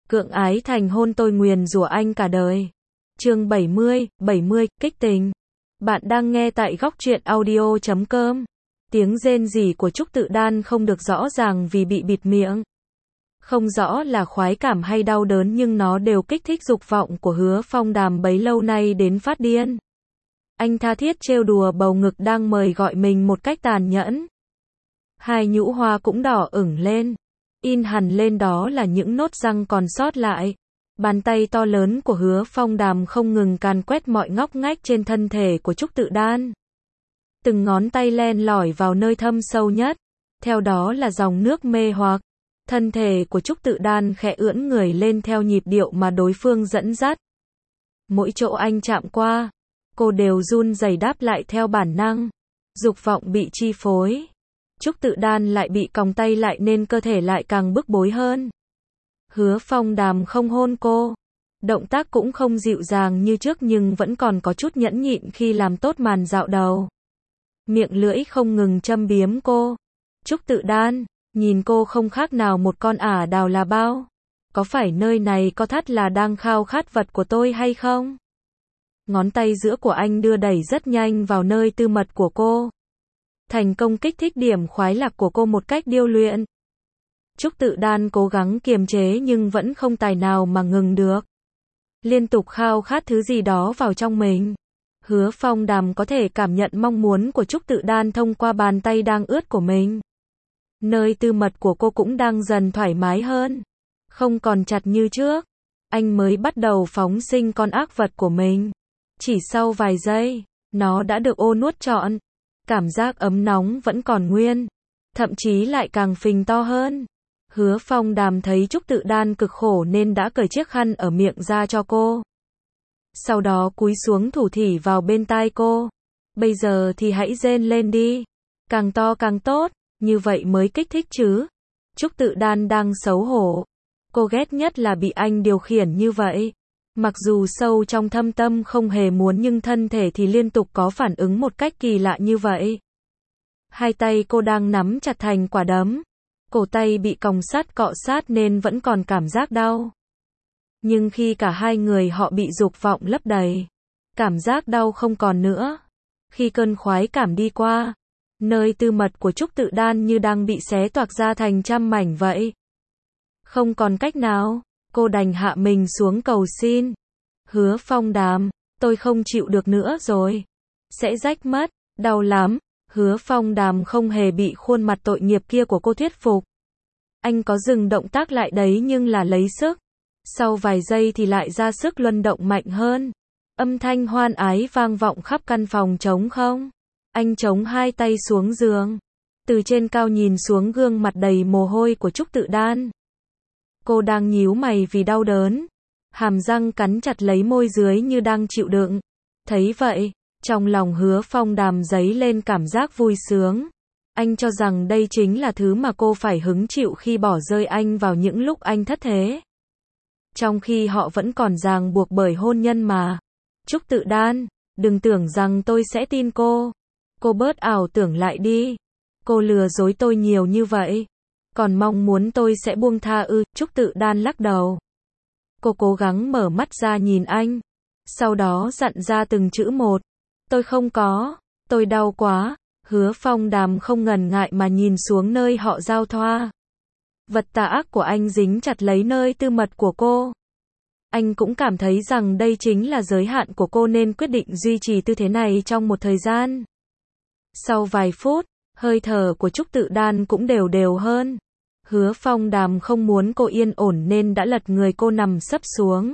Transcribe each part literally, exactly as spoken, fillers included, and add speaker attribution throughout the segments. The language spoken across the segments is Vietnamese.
Speaker 1: Cưỡng ái thành hôn tôi nguyền rủa anh cả đời. Chương bảy mươi, bảy mươi, kích tình. Bạn đang nghe tại góc truyện audio chấm com. Tiếng rên rỉ của Trúc Tự Đan không được rõ ràng vì bị bịt miệng. Không rõ là khoái cảm hay đau đớn nhưng nó đều kích thích dục vọng của Hứa Phong Đàm bấy lâu nay đến phát điên. Anh tha thiết trêu đùa bầu ngực đang mời gọi mình một cách tàn nhẫn. Hai nhũ hoa cũng đỏ ửng lên. In hẳn lên đó là những nốt răng còn sót lại. Bàn tay to lớn của Hứa Phong Đàm không ngừng càn quét mọi ngóc ngách trên thân thể của Trúc Tự Đan. Từng ngón tay len lỏi vào nơi thâm sâu nhất. Theo đó là dòng nước mê hoặc. Thân thể của Trúc Tự Đan khẽ ưỡn người lên theo nhịp điệu mà đối phương dẫn dắt. Mỗi chỗ anh chạm qua, cô đều run rẩy đáp lại theo bản năng. Dục vọng bị chi phối. Trúc Tự Đan lại bị còng tay lại nên cơ thể lại càng bức bối hơn. Hứa Phong Đàm không hôn cô. Động tác cũng không dịu dàng như trước nhưng vẫn còn có chút nhẫn nhịn khi làm tốt màn dạo đầu. Miệng lưỡi không ngừng châm biếm cô. Trúc Tự Đan, nhìn cô không khác nào một con ả đào là bao. Có phải nơi này có thắt là đang khao khát vật của tôi hay không? Ngón tay giữa của anh đưa đẩy rất nhanh vào nơi tư mật của cô. Thành công kích thích điểm khoái lạc của cô một cách điêu luyện. Trúc Tự Đan cố gắng kiềm chế nhưng vẫn không tài nào mà ngừng được. Liên tục khao khát thứ gì đó vào trong mình. Hứa Phong Đàm có thể cảm nhận mong muốn của Trúc Tự Đan thông qua bàn tay đang ướt của mình. Nơi tư mật của cô cũng đang dần thoải mái hơn. Không còn chặt như trước. Anh mới bắt đầu phóng sinh con ác vật của mình. Chỉ sau vài giây, nó đã được ô nuốt trọn. Cảm giác ấm nóng vẫn còn nguyên. Thậm chí lại càng phình to hơn. Hứa Phong Đàm thấy Trúc Tự Đan cực khổ nên đã cởi chiếc khăn ở miệng ra cho cô. Sau đó cúi xuống thủ thỉ vào bên tai cô. Bây giờ thì hãy rên lên đi. Càng to càng tốt, như vậy mới kích thích chứ. Trúc Tự Đan đang xấu hổ. Cô ghét nhất là bị anh điều khiển như vậy. Mặc dù sâu trong thâm tâm không hề muốn nhưng thân thể thì liên tục có phản ứng một cách kỳ lạ như vậy. Hai tay cô đang nắm chặt thành quả đấm. Cổ tay bị còng sắt cọ sát nên vẫn còn cảm giác đau. Nhưng khi cả hai người họ bị dục vọng lấp đầy, cảm giác đau không còn nữa. Khi cơn khoái cảm đi qua, nơi tư mật của Trúc Tự Đan như đang bị xé toạc ra thành trăm mảnh vậy. Không còn cách nào, cô đành hạ mình xuống cầu xin. Hứa Phong Đàm, tôi không chịu được nữa rồi. Sẽ rách mất, đau lắm. Hứa Phong Đàm không hề bị khuôn mặt tội nghiệp kia của cô thuyết phục. Anh có dừng động tác lại đấy nhưng là lấy sức. Sau vài giây thì lại ra sức luân động mạnh hơn. Âm thanh hoan ái vang vọng khắp căn phòng trống không. Anh chống hai tay xuống giường. Từ trên cao nhìn xuống gương mặt đầy mồ hôi của Trúc Tự Đan. Cô đang nhíu mày vì đau đớn. Hàm răng cắn chặt lấy môi dưới như đang chịu đựng. Thấy vậy, trong lòng Hứa Phong Đàm dấy lên cảm giác vui sướng. Anh cho rằng đây chính là thứ mà cô phải hứng chịu khi bỏ rơi anh vào những lúc anh thất thế. Trong khi họ vẫn còn ràng buộc bởi hôn nhân mà. Trúc Tự Đan, đừng tưởng rằng tôi sẽ tin cô. Cô bớt ảo tưởng lại đi. Cô lừa dối tôi nhiều như vậy. Còn mong muốn tôi sẽ buông tha ư? Trúc Tự Đan lắc đầu. Cô cố gắng mở mắt ra nhìn anh. Sau đó dặn ra từng chữ một. Tôi không có. Tôi đau quá. Hứa Phong Đàm không ngần ngại mà nhìn xuống nơi họ giao thoa. Vật tà ác của anh dính chặt lấy nơi tư mật của cô. Anh cũng cảm thấy rằng đây chính là giới hạn của cô nên quyết định duy trì tư thế này trong một thời gian. Sau vài phút, hơi thở của Trúc Tự Đan cũng đều đều hơn. Hứa Phong Đàm không muốn cô yên ổn nên đã lật người cô nằm sấp xuống.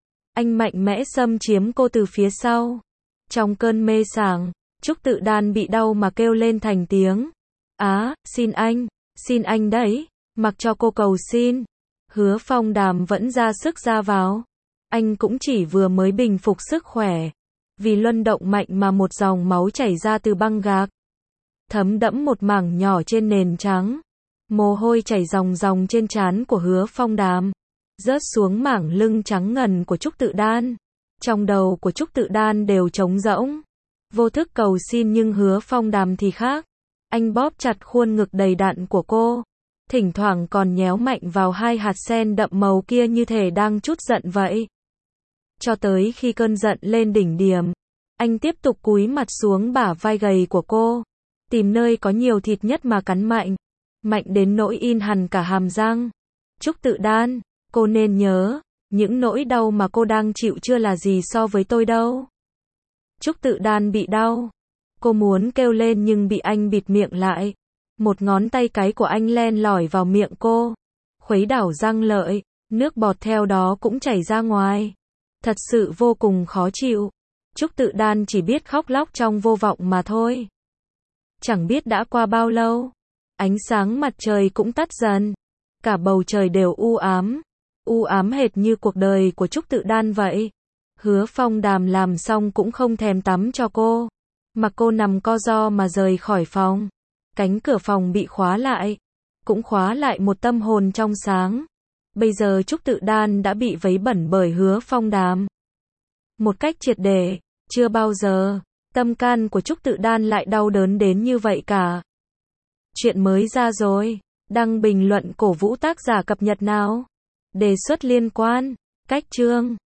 Speaker 1: Anh mạnh mẽ xâm chiếm cô từ phía sau. Trong cơn mê sảng, Trúc Tự Đan bị đau mà kêu lên thành tiếng. Á, xin anh, xin anh đấy, mặc cho cô cầu xin. Hứa Phong Đàm vẫn ra sức ra vào. Anh cũng chỉ vừa mới bình phục sức khỏe. Vì luân động mạnh mà một dòng máu chảy ra từ băng gạc. Thấm đẫm một mảng nhỏ trên nền trắng. Mồ hôi chảy ròng ròng trên trán của Hứa Phong Đàm. Rớt xuống mảng lưng trắng ngần của Trúc Tự Đan. Trong đầu của Trúc Tự Đan đều trống rỗng. Vô thức cầu xin nhưng Hứa Phong Đàm thì khác. Anh bóp chặt khuôn ngực đầy đặn của cô. thỉnh thoảng còn nhéo mạnh vào hai hạt sen đậm màu kia như thể đang trút giận vậy. Cho tới khi cơn giận lên đỉnh điểm, anh tiếp tục cúi mặt xuống bả vai gầy của cô, tìm nơi có nhiều thịt nhất mà cắn mạnh, mạnh đến nỗi in hẳn cả hàm răng. Trúc Tự Đan, cô nên nhớ, những nỗi đau mà cô đang chịu chưa là gì so với tôi đâu. Trúc Tự Đan bị đau. Cô muốn kêu lên nhưng bị anh bịt miệng lại. Một ngón tay cái của anh len lỏi vào miệng cô, khuấy đảo răng lợi, nước bọt theo đó cũng chảy ra ngoài. Thật sự vô cùng khó chịu. Trúc Tự Đan chỉ biết khóc lóc trong vô vọng mà thôi. Chẳng biết đã qua bao lâu, ánh sáng mặt trời cũng tắt dần. Cả bầu trời đều u ám, u ám hệt như cuộc đời của Trúc Tự Đan vậy. Hứa Phong Đàm làm xong cũng không thèm tắm cho cô, mặc cô nằm co ro mà rời khỏi phòng. Cánh cửa phòng bị khóa lại, cũng khóa lại một tâm hồn trong sáng. Bây giờ Trúc Tự Đan đã bị vấy bẩn bởi Hứa Phong Đàm. Một cách triệt để, chưa bao giờ, tâm can của Trúc Tự Đan lại đau đớn đến như vậy cả. Chuyện mới ra rồi, đăng bình luận cổ vũ tác giả cập nhật nào. Đề xuất liên quan, cách chương.